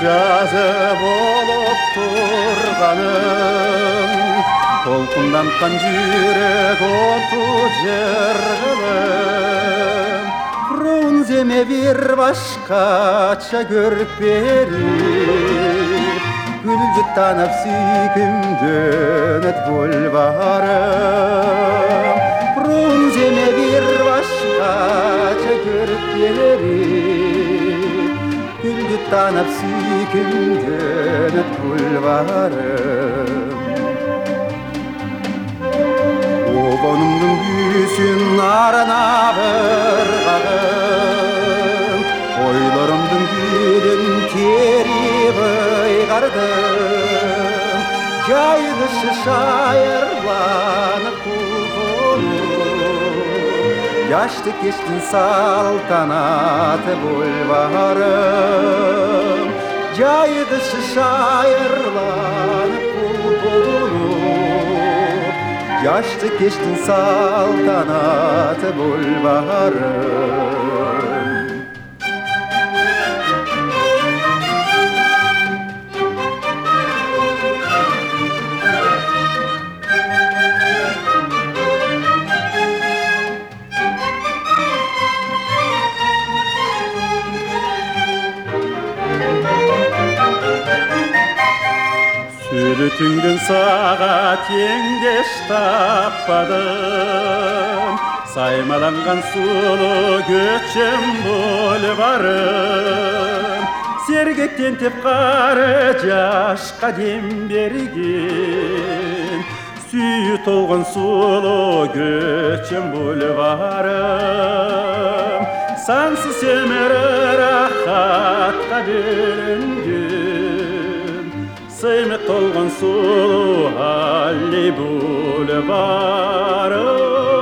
жазы болып тұрғаным, толқынданған жүрек оты жырғалым. Фрунземе бір башқаша көріп беріп, гүлді танып сүйкімденет бульварым. Фрунземе бір башқаша көріп беріп, гүлді танып сүйкімденет бульварым. Обанымдың күйсін арана бір қағым, ойларымдың күйдің теріп ұйғардым. Жайғышы шайырланып құлқынып, яшты кештің салтанаты бульварым. Жайғышы шайырланып құлқынып, яшты кештің салтанаты бульварым. Сүлітіңден саға теңдеш таппадым, саймаланған сұлу көкшім бульварым. Сергектен теп қары жашқа дем берген, сүйі толған сұлу көкшім бульварым. Сансыз өмірі рахатқа бөлінген, сыймет толған сұлу Алли бульварым.